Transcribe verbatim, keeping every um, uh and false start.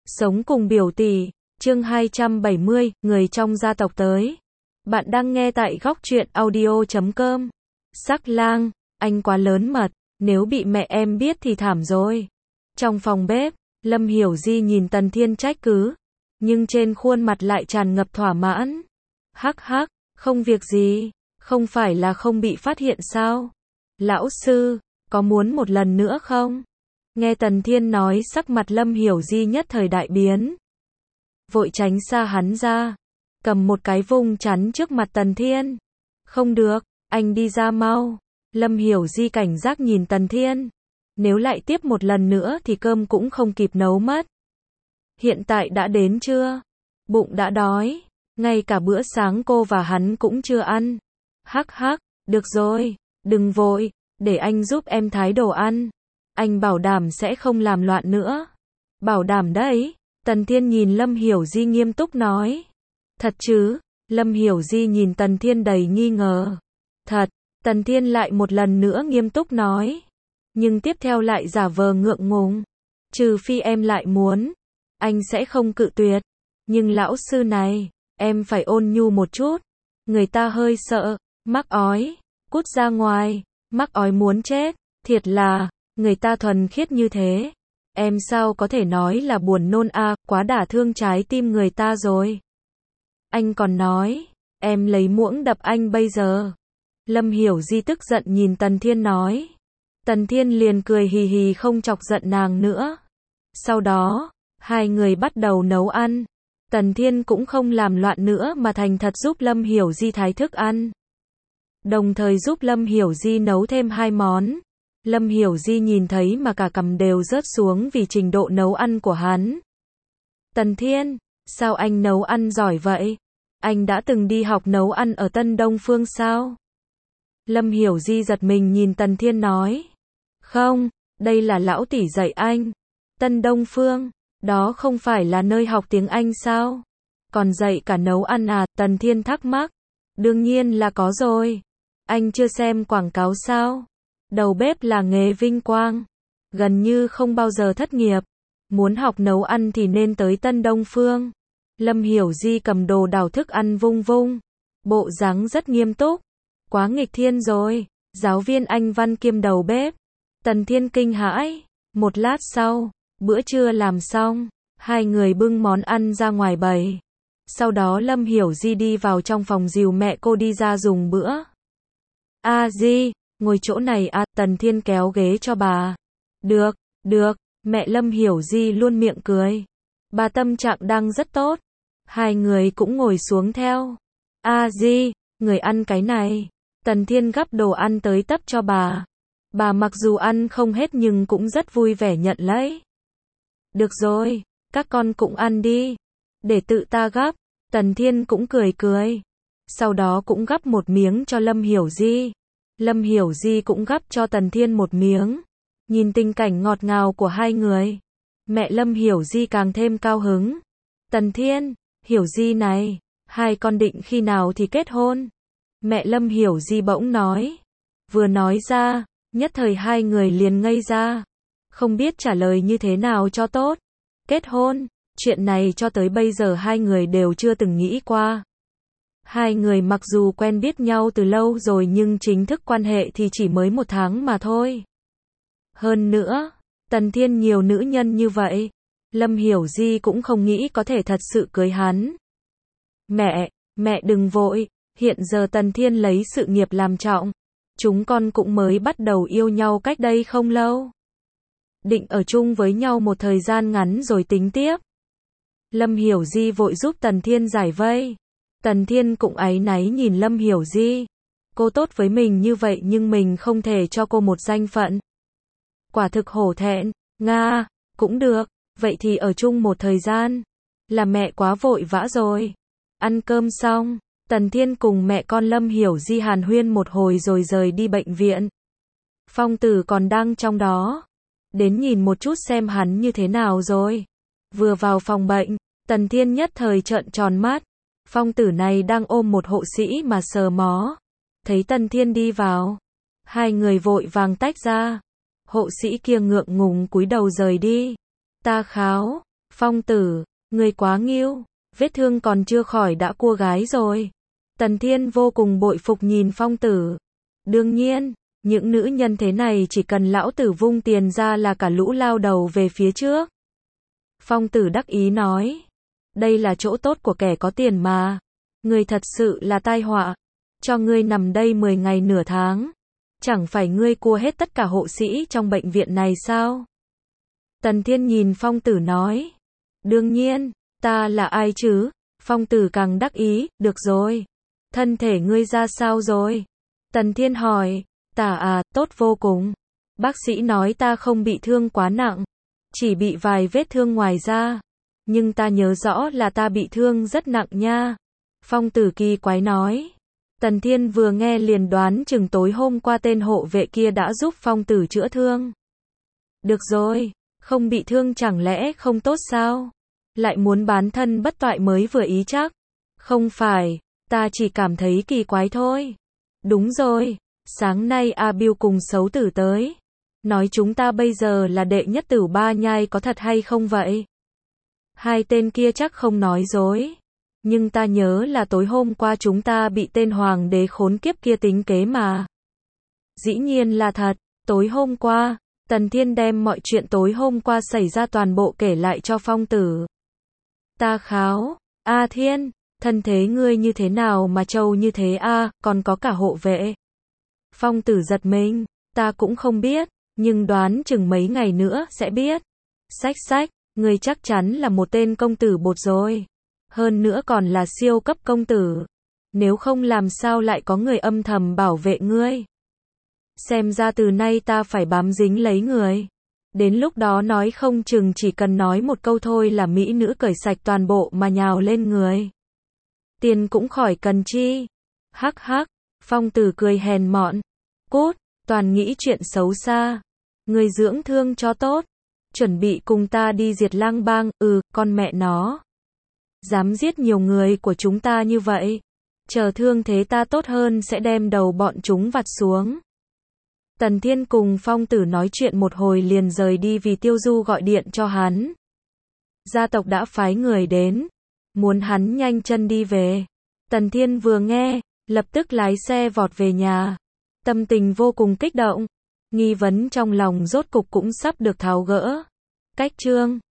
Sống cùng biểu tỷ, chương hai trăm bảy mươi, người trong gia tộc tới. Bạn đang nghe tại góc truyện audio chấm com. Sắc lang, anh quá lớn mật, nếu bị mẹ em biết thì thảm rồi. Trong phòng bếp, Lâm Hiểu Di nhìn Tần Thiên trách cứ, nhưng trên khuôn mặt lại tràn ngập thỏa mãn. Hắc hắc, không việc gì, không phải là không bị phát hiện sao? Lão sư, có muốn một lần nữa không? Nghe Tần Thiên nói, sắc mặt Lâm Hiểu Di nhất thời đại biến. Vội tránh xa hắn ra, cầm một cái vung chắn trước mặt Tần Thiên. Không được, anh đi ra mau. Lâm Hiểu Di cảnh giác nhìn Tần Thiên. Nếu lại tiếp một lần nữa thì cơm cũng không kịp nấu mất. Hiện tại đã đến chưa? Bụng đã đói, ngay cả bữa sáng cô và hắn cũng chưa ăn. Hắc hắc, được rồi, đừng vội, để anh giúp em thái đồ ăn. Anh bảo đảm sẽ không làm loạn nữa. Bảo đảm đấy. Tần Thiên nhìn Lâm Hiểu Di nghiêm túc nói. Thật chứ? Lâm Hiểu Di nhìn Tần Thiên đầy nghi ngờ. Thật. Tần Thiên lại một lần nữa nghiêm túc nói. Nhưng tiếp theo lại giả vờ ngượng ngùng. Trừ phi em lại muốn, anh sẽ không cự tuyệt. Nhưng lão sư này, em phải ôn nhu một chút. Người ta hơi sợ. Mắc ói. Cút ra ngoài. Mắc ói muốn chết. Thiệt là, người ta thuần khiết như thế. Em sao có thể nói là buồn nôn a, à, quá đả thương trái tim người ta rồi. Anh còn nói, em lấy muỗng đập anh bây giờ. Lâm Hiểu Di tức giận nhìn Tần Thiên nói. Tần Thiên liền cười hì hì không chọc giận nàng nữa. Sau đó, hai người bắt đầu nấu ăn. Tần Thiên cũng không làm loạn nữa mà thành thật giúp Lâm Hiểu Di thái thức ăn. Đồng thời giúp Lâm Hiểu Di nấu thêm hai món. Lâm Hiểu Di nhìn thấy mà cả cằm đều rớt xuống vì trình độ nấu ăn của hắn. Tần Thiên, sao anh nấu ăn giỏi vậy? Anh đã từng đi học nấu ăn ở Tân Đông Phương sao? Lâm Hiểu Di giật mình nhìn Tần Thiên nói. Không, đây là lão tỷ dạy anh. Tân Đông Phương, đó không phải là nơi học tiếng Anh sao? Còn dạy cả nấu ăn à? Tần Thiên thắc mắc. Đương nhiên là có rồi. Anh chưa xem quảng cáo sao? Đầu bếp là nghề vinh quang, gần như không bao giờ thất nghiệp. Muốn học nấu ăn thì nên tới Tân Đông Phương. Lâm Hiểu Di cầm đồ đảo thức ăn vung vung, bộ dáng rất nghiêm túc. Quá nghịch thiên rồi, giáo viên Anh văn kiêm đầu bếp. Tần Thiên kinh hãi. Một lát sau, bữa trưa làm xong, hai người bưng món ăn ra ngoài bày. Sau đó Lâm Hiểu Di đi vào trong phòng dìu mẹ cô đi ra dùng bữa. A Di, ngồi chỗ này à? Tần Thiên kéo ghế cho bà. Được, được, mẹ Lâm Hiểu Di luôn miệng cười. Bà tâm trạng đang rất tốt. Hai người cũng ngồi xuống theo. A Di, người ăn cái này. Tần Thiên gắp đồ ăn tới tấp cho bà. Bà mặc dù ăn không hết nhưng cũng rất vui vẻ nhận lấy. Được rồi, các con cũng ăn đi. Để tự ta gắp. Tần Thiên cũng cười cười. Sau đó cũng gắp một miếng cho Lâm Hiểu Di. Lâm Hiểu Di cũng gắp cho Tần Thiên một miếng. Nhìn tình cảnh ngọt ngào của hai người, mẹ Lâm Hiểu Di càng thêm cao hứng. Tần Thiên, Hiểu Di này, hai con định khi nào thì kết hôn? Mẹ Lâm Hiểu Di bỗng nói. Vừa nói ra, nhất thời hai người liền ngây ra. Không biết trả lời như thế nào cho tốt. Kết hôn, chuyện này cho tới bây giờ hai người đều chưa từng nghĩ qua. Hai người mặc dù quen biết nhau từ lâu rồi nhưng chính thức quan hệ thì chỉ mới một tháng mà thôi. Hơn nữa, Tần Thiên nhiều nữ nhân như vậy. Lâm Hiểu Di cũng không nghĩ có thể thật sự cưới hắn. Mẹ, mẹ đừng vội, hiện giờ Tần Thiên lấy sự nghiệp làm trọng. Chúng con cũng mới bắt đầu yêu nhau cách đây không lâu. Định ở chung với nhau một thời gian ngắn rồi tính tiếp. Lâm Hiểu Di vội giúp Tần Thiên giải vây. Tần Thiên cũng áy náy nhìn Lâm Hiểu Di. Cô tốt với mình như vậy nhưng mình không thể cho cô một danh phận. Quả thực hổ thẹn. Nga, cũng được, vậy thì ở chung một thời gian. Là mẹ quá vội vã rồi. Ăn cơm xong, Tần Thiên cùng mẹ con Lâm Hiểu Di hàn huyên một hồi rồi rời đi bệnh viện. Phong Tử còn đang trong đó. Đến nhìn một chút xem hắn như thế nào rồi. Vừa vào phòng bệnh, Tần Thiên nhất thời trợn tròn mắt. Phong Tử này đang ôm một hộ sĩ mà sờ mó. Thấy Tần Thiên đi vào, hai người vội vàng tách ra. Hộ sĩ kia ngượng ngùng cúi đầu rời đi. Ta kháo, Phong tử, người quá nghiêu, vết thương còn chưa khỏi đã cua gái rồi. Tần Thiên vô cùng bội phục nhìn Phong tử. Đương nhiên, những nữ nhân thế này chỉ cần lão tử vung tiền ra là cả lũ lao đầu về phía trước. Phong tử đắc ý nói, đây là chỗ tốt của kẻ có tiền mà. Ngươi thật sự là tai họa. Cho ngươi nằm đây mười ngày nửa tháng. Chẳng phải ngươi cua hết tất cả hộ sĩ trong bệnh viện này sao? Tần Thiên nhìn Phong tử nói, đương nhiên, ta là ai chứ? Phong tử càng đắc ý, được rồi. Thân thể ngươi ra sao rồi? Tần Thiên hỏi, ta à, tốt vô cùng. Bác sĩ nói ta không bị thương quá nặng, chỉ bị vài vết thương ngoài da. Nhưng ta nhớ rõ là ta bị thương rất nặng nha. Phong tử kỳ quái nói. Tần Thiên vừa nghe liền đoán chừng tối hôm qua tên hộ vệ kia đã giúp Phong tử chữa thương. Được rồi, không bị thương chẳng lẽ không tốt sao? Lại muốn bán thân bất toại mới vừa ý chắc. Không phải, ta chỉ cảm thấy kỳ quái thôi. Đúng rồi, sáng nay A Biêu cùng Xấu Tử tới. Nói chúng ta bây giờ là đệ nhất tử ba nhai có thật hay không vậy? Hai tên kia chắc không nói dối. Nhưng ta nhớ là tối hôm qua chúng ta bị tên hoàng đế khốn kiếp kia tính kế mà. Dĩ nhiên là thật, tối hôm qua, Tần Thiên đem mọi chuyện tối hôm qua xảy ra toàn bộ kể lại cho Phong tử. Ta kháo, A Thiên, thân thế ngươi như thế nào mà trâu như thế a, còn có cả hộ vệ. Phong tử giật mình, ta cũng không biết, nhưng đoán chừng mấy ngày nữa sẽ biết. Xách xách, ngươi chắc chắn là một tên công tử bột rồi. Hơn nữa còn là siêu cấp công tử. Nếu không làm sao lại có người âm thầm bảo vệ ngươi. Xem ra từ nay ta phải bám dính lấy người. Đến lúc đó nói không chừng chỉ cần nói một câu thôi là mỹ nữ cởi sạch toàn bộ mà nhào lên người. Tiền cũng khỏi cần chi. Hắc hắc, Phong tử cười hèn mọn. Cút, toàn nghĩ chuyện xấu xa. Người dưỡng thương cho tốt. Chuẩn bị cùng ta đi diệt lang bang, ừ, con mẹ nó. Dám giết nhiều người của chúng ta như vậy. Chờ thương thế ta tốt hơn sẽ đem đầu bọn chúng vặt xuống. Tần Thiên cùng Phong tử nói chuyện một hồi liền rời đi vì Tiêu Du gọi điện cho hắn. Gia tộc đã phái người đến. Muốn hắn nhanh chân đi về. Tần Thiên vừa nghe, lập tức lái xe vọt về nhà. Tâm tình vô cùng kích động. Nghi vấn trong lòng rốt cục cũng sắp được tháo gỡ. Cách chương